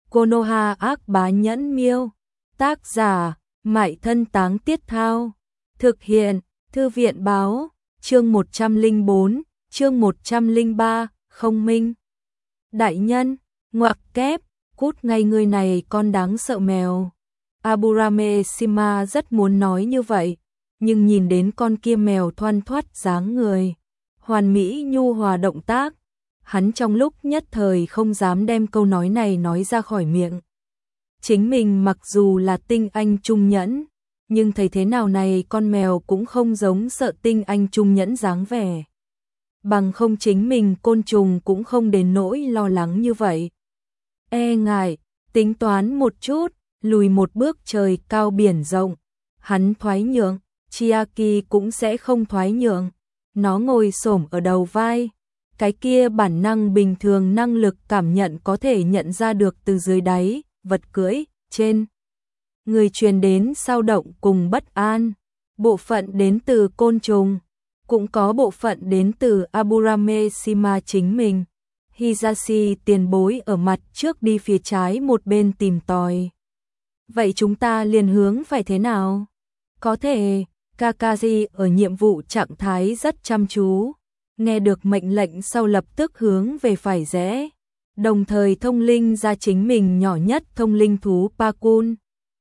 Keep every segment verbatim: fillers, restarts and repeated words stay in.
Konoha ác bá nhẫn miêu. Tác giả, Mại Thân Táng Tiết Thao. Thực hiện, Thư viện Báo. Chương một trăm lẻ bốn, chương một trăm lẻ ba, không minh. Đại nhân, ngoặc kép, cút ngay người này con đáng sợ mèo. Aburame Shima rất muốn nói như vậy, nhưng nhìn đến con kia mèo thoăn thoắt dáng người, hoàn mỹ nhu hòa động tác, hắn trong lúc nhất thời không dám đem câu nói này nói ra khỏi miệng. Chính mình mặc dù là tinh anh trung nhẫn, nhưng thấy thế nào này con mèo cũng không giống sợ tinh anh trung nhẫn dáng vẻ. Bằng không chính mình côn trùng cũng không đến nỗi lo lắng như vậy. E ngại, tính toán một chút, lùi một bước trời cao biển rộng, hắn thoái nhượng, Chiaki cũng sẽ không thoái nhượng. Nó ngồi xổm ở đầu vai, cái kia bản năng bình thường năng lực cảm nhận có thể nhận ra được từ dưới đáy, vật cưỡi, trên. Người truyền đến sao động cùng bất an, bộ phận đến từ côn trùng, cũng có bộ phận đến từ Aburame Shima chính mình. Hisashi tiền bối ở mặt trước đi phía trái một bên tìm tòi. Vậy chúng ta liền hướng phải thế nào? Có thể, Kakashi ở nhiệm vụ trạng thái rất chăm chú, nghe được mệnh lệnh sau lập tức hướng về phải rẽ, đồng thời thông linh ra chính mình nhỏ nhất thông linh thú Pakun.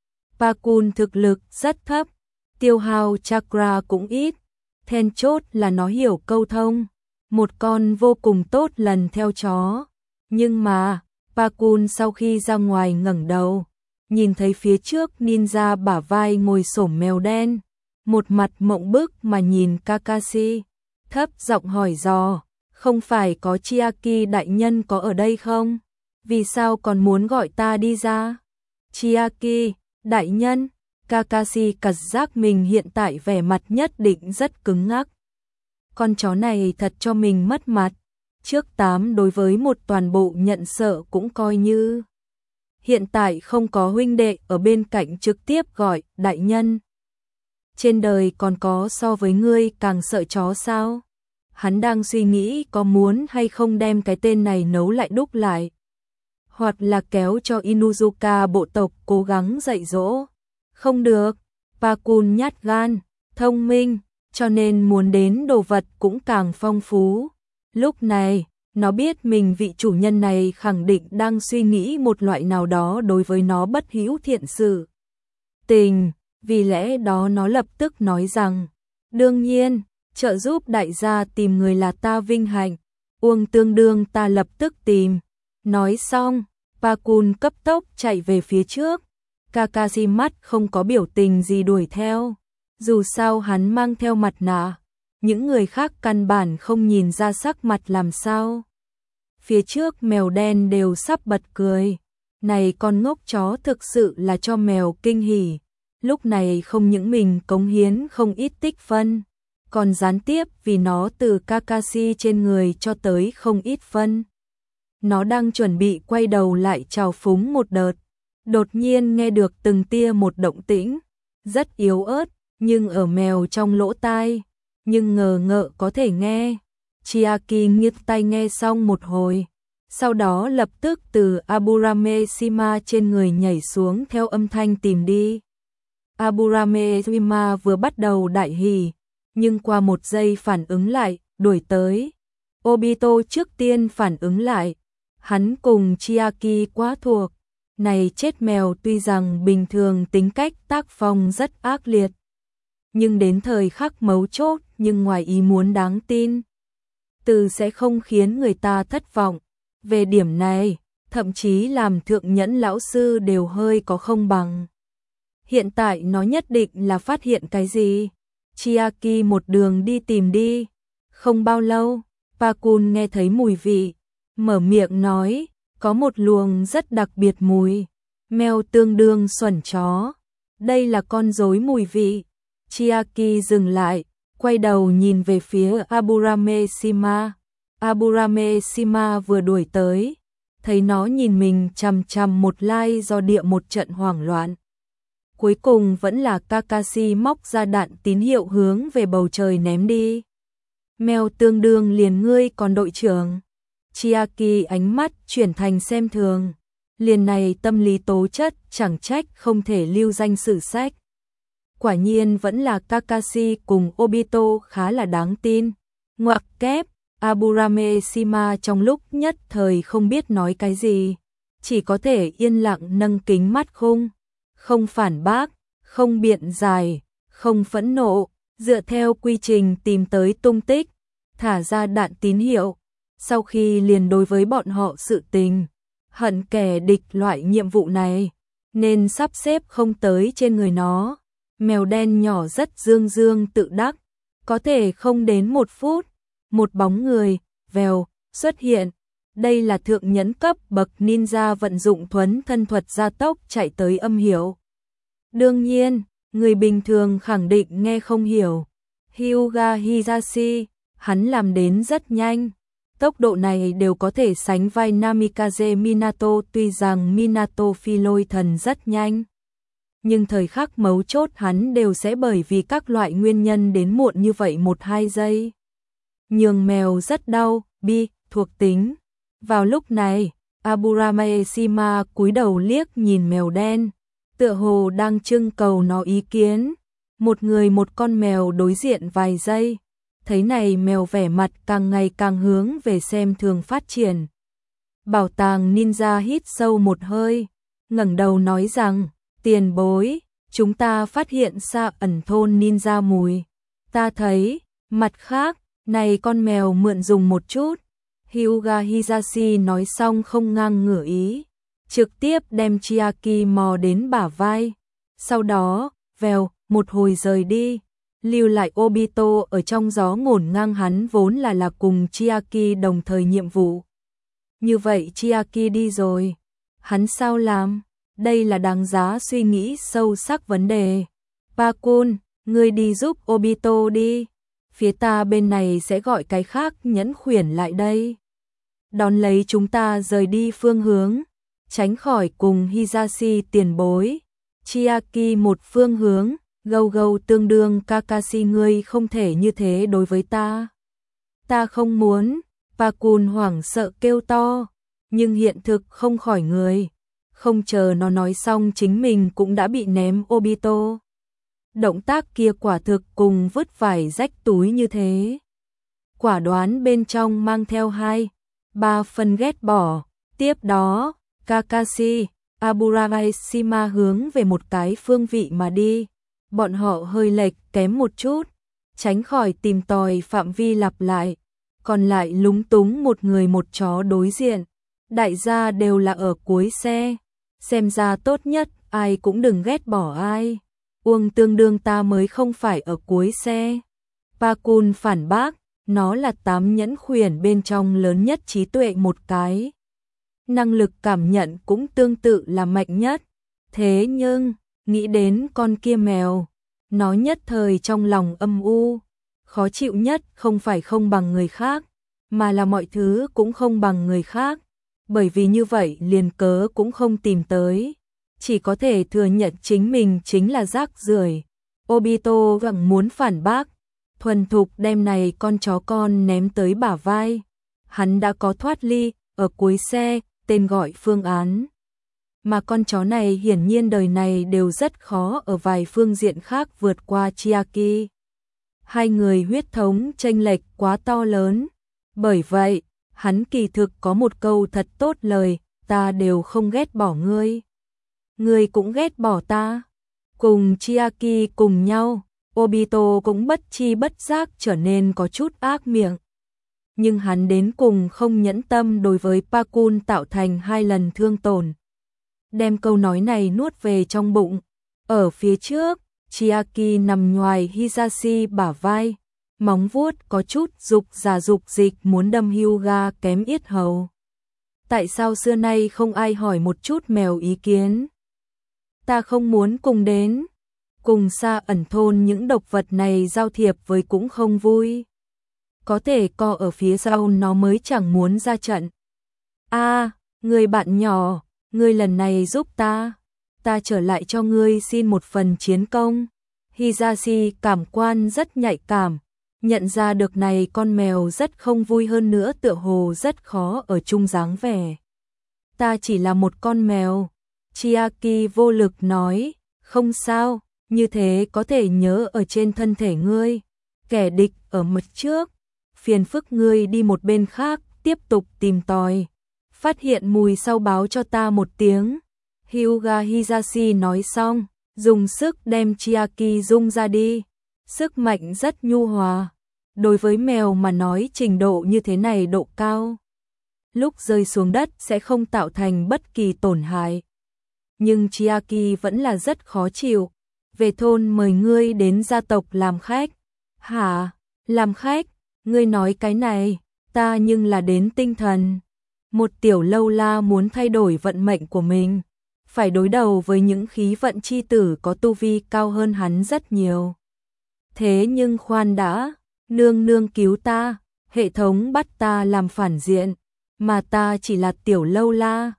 Pakun thực lực rất thấp, tiêu hao chakra cũng ít, then chốt là nó hiểu câu thông, một con vô cùng tốt lần theo chó. Nhưng mà, Pakun sau khi ra ngoài ngẩng đầu, nhìn thấy phía trước ninja bả vai ngồi xổm mèo đen, một mặt mộng bức mà nhìn Kakashi, thấp giọng hỏi dò, không phải có Chiaki đại nhân có ở đây không? Vì sao còn muốn gọi ta đi ra? Chiaki, đại nhân, Kakashi cảm giác mình hiện tại vẻ mặt nhất định rất cứng ngắc. Con chó này thật cho mình mất mặt, trước tám đối với một toàn bộ nhận sợ cũng coi như. Hiện tại không có huynh đệ ở bên cạnh trực tiếp gọi đại nhân. Trên đời còn có so với ngươi càng sợ chó sao? Hắn đang suy nghĩ có muốn hay không đem cái tên này nấu lại đúc lại, hoặc là kéo cho Inuzuka bộ tộc cố gắng dạy dỗ. Không được, Pakun nhát gan, thông minh, cho nên muốn đến đồ vật cũng càng phong phú. Lúc này, nó biết mình vị chủ nhân này khẳng định đang suy nghĩ một loại nào đó đối với nó bất hữu thiện sự tình, vì lẽ đó nó lập tức nói rằng, đương nhiên, trợ giúp đại gia tìm người là ta vinh hạnh, Uông tương đương ta lập tức tìm. Nói xong, Pakun cấp tốc chạy về phía trước, Kakashi mắt không có biểu tình gì đuổi theo, dù sao hắn mang theo mặt nạ, những người khác căn bản không nhìn ra sắc mặt làm sao. Phía trước mèo đen đều sắp bật cười, này con ngốc chó thực sự là cho mèo kinh hỉ, lúc này không những mình cống hiến không ít tích phân, còn gián tiếp vì nó từ Kakashi trên người cho tới không ít phân. Nó đang chuẩn bị quay đầu lại trào phúng một đợt, đột nhiên nghe được từng tia một động tĩnh, rất yếu ớt, nhưng ở mèo trong lỗ tai, nhưng ngờ ngợ có thể nghe. Chiaki nghiêng tai nghe xong một hồi, sau đó lập tức từ Aburame Shima trên người nhảy xuống theo âm thanh tìm đi. Aburame Shima vừa bắt đầu đại hỉ, nhưng qua một giây phản ứng lại, đuổi tới. Obito trước tiên phản ứng lại, hắn cùng Chiaki quá thuộc, này chết mèo tuy rằng bình thường tính cách tác phong rất ác liệt, nhưng đến thời khắc mấu chốt nhưng ngoài ý muốn đáng tin, từ sẽ không khiến người ta thất vọng. Về điểm này, thậm chí làm thượng nhẫn lão sư đều hơi có không bằng. Hiện tại nó nhất định là phát hiện cái gì. Chiaki một đường đi tìm đi. Không bao lâu, Pakun nghe thấy mùi vị, mở miệng nói, có một luồng rất đặc biệt mùi, mèo tương đương xuẩn chó. Đây là con rối mùi vị. Chiaki dừng lại, quay đầu nhìn về phía Aburame Shima. Aburame Shima vừa đuổi tới, thấy nó nhìn mình chằm chằm một lai do địa một trận hoảng loạn. Cuối cùng vẫn là Kakashi móc ra đạn tín hiệu hướng về bầu trời ném đi. Mèo tương đương liền ngươi còn đội trưởng. Chiaki ánh mắt chuyển thành xem thường. Liền này tâm lý tố chất chẳng trách không thể lưu danh sử sách. Quả nhiên vẫn là Kakashi cùng Obito khá là đáng tin. Ngoặc kép, Aburame-shima trong lúc nhất thời không biết nói cái gì. Chỉ có thể yên lặng nâng kính mắt khung. Không phản bác, không biện giải, không phẫn nộ. Dựa theo quy trình tìm tới tung tích, thả ra đạn tín hiệu. Sau khi liền đối với bọn họ sự tình, hận kẻ địch loại nhiệm vụ này, nên sắp xếp không tới trên người nó. Mèo đen nhỏ rất dương dương tự đắc, có thể không đến một phút, một bóng người, vèo, xuất hiện. Đây là thượng nhẫn cấp bậc ninja vận dụng thuấn thân thuật gia tốc chạy tới âm hiểu. Đương nhiên, người bình thường khẳng định nghe không hiểu. Hyuga Hisashi, hắn làm đến rất nhanh. Tốc độ này đều có thể sánh vai Namikaze Minato, tuy rằng Minato phi lôi thần rất nhanh. Nhưng thời khắc mấu chốt hắn đều sẽ bởi vì các loại nguyên nhân đến muộn như vậy một hai giây. Nhường mèo rất đau, bi, thuộc tính. Vào lúc này, Aburame-shima cúi đầu liếc nhìn mèo đen, tựa hồ đang trưng cầu nó ý kiến. Một người một con mèo đối diện vài giây. Thấy này mèo vẻ mặt càng ngày càng hướng về xem thường phát triển. Bảo tàng ninja hít sâu một hơi, ngẩng đầu nói rằng, tiền bối, chúng ta phát hiện xa ẩn thôn ninja mùi. Ta thấy, mặt khác, này con mèo mượn dùng một chút. Hyuga Hisashi nói xong không ngang ngửa ý, trực tiếp đem Chiaki mò đến bả vai. Sau đó, vèo, một hồi rời đi, lưu lại Obito ở trong gió ngổn ngang. Hắn vốn là là cùng Chiaki đồng thời nhiệm vụ. Như vậy Chiaki đi rồi, hắn sao làm? Đây là đáng giá suy nghĩ sâu sắc vấn đề. Pakun, ngươi đi giúp Obito đi. Phía ta bên này sẽ gọi cái khác nhẫn khuyển lại đây. Đón lấy chúng ta rời đi phương hướng, tránh khỏi cùng Hisashi tiền bối. Chiaki một phương hướng, gâu gâu tương đương Kakashi, ngươi không thể như thế đối với ta. Ta không muốn, Pakun hoảng sợ kêu to, nhưng hiện thực không khỏi người. Không chờ nó nói xong chính mình cũng đã bị ném Obito. Động tác kia quả thực cùng vứt vải rách túi như thế. Quả đoán bên trong mang theo hai, ba phần ghét bỏ. Tiếp đó, Kakashi, Aburame-shima hướng về một cái phương vị mà đi. Bọn họ hơi lệch kém một chút, tránh khỏi tìm tòi phạm vi lặp lại. Còn lại lúng túng một người một chó đối diện. Đại gia đều là ở cuối xe. Xem ra tốt nhất ai cũng đừng ghét bỏ ai. Uông tương đương ta mới không phải ở cuối xe. Pakun phản bác, nó là tám nhẫn khuyển bên trong lớn nhất trí tuệ một cái. Năng lực cảm nhận cũng tương tự là mạnh nhất. Thế nhưng, nghĩ đến con kia mèo, nó nhất thời trong lòng âm u. Khó chịu nhất không phải không bằng người khác, mà là mọi thứ cũng không bằng người khác. Bởi vì như vậy liền cớ cũng không tìm tới. Chỉ có thể thừa nhận chính mình chính là rác rưởi. Obito gặng muốn phản bác, thuần thục đem này con chó con ném tới bả vai. Hắn đã có thoát ly, ở cuối xe, tên gọi phương án. Mà con chó này hiển nhiên đời này đều rất khó ở vài phương diện khác vượt qua Chiaki. Hai người huyết thống chênh lệch quá to lớn. Bởi vậy, hắn kỳ thực có một câu thật tốt lời, ta đều không ghét bỏ ngươi. Ngươi cũng ghét bỏ ta. Cùng Chiaki cùng nhau, Obito cũng bất chi bất giác trở nên có chút ác miệng. Nhưng hắn đến cùng không nhẫn tâm đối với Pakun tạo thành hai lần thương tổn. Đem câu nói này nuốt về trong bụng. Ở phía trước, Chiaki nằm ngoài Hisashi bả vai, móng vuốt có chút dục giả dục dịch muốn đâm Hyuga kém yết hầu. Tại sao xưa nay không ai hỏi một chút mèo ý kiến? Ta không muốn cùng đến. Cùng xa ẩn thôn những độc vật này giao thiệp với cũng không vui. Có thể co ở phía sau nó mới chẳng muốn ra trận. A, à, người bạn nhỏ, ngươi lần này giúp ta. Ta trở lại cho ngươi xin một phần chiến công. Hisashi cảm quan rất nhạy cảm. Nhận ra được này con mèo rất không vui, hơn nữa tựa hồ rất khó ở chung dáng vẻ. ta chỉ là một con mèo. Chiaki vô lực nói, không sao, như thế có thể nhớ ở trên thân thể ngươi. Kẻ địch ở mặt trước, phiền phức ngươi đi một bên khác, tiếp tục tìm tòi. Phát hiện mùi sau báo cho ta một tiếng. Hyuga Hisashi nói xong, dùng sức đem Chiaki rung ra đi. Sức mạnh rất nhu hòa. Đối với mèo mà nói trình độ như thế này độ cao. Lúc rơi xuống đất sẽ không tạo thành bất kỳ tổn hại. Nhưng Chiaki vẫn là rất khó chịu. Về thôn mời ngươi đến gia tộc làm khách. Hả? Làm khách? Ngươi nói cái này, ta nhưng là đến tinh thần. Một tiểu lâu la muốn thay đổi vận mệnh của mình. Phải đối đầu với những khí vận chi tử có tu vi cao hơn hắn rất nhiều. Thế nhưng khoan đã, nương nương cứu ta, hệ thống bắt ta làm phản diện, mà ta chỉ là tiểu lâu la.